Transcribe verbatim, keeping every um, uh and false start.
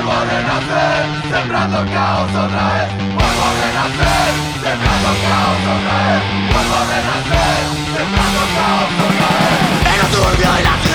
Vuelvo a renacer, sembrando caos otra vez. Vuelvo a renacer, sembrando caos otra vez. Vuelvo a renacer, sembrando caos otra vez. En un turbio y la ciudad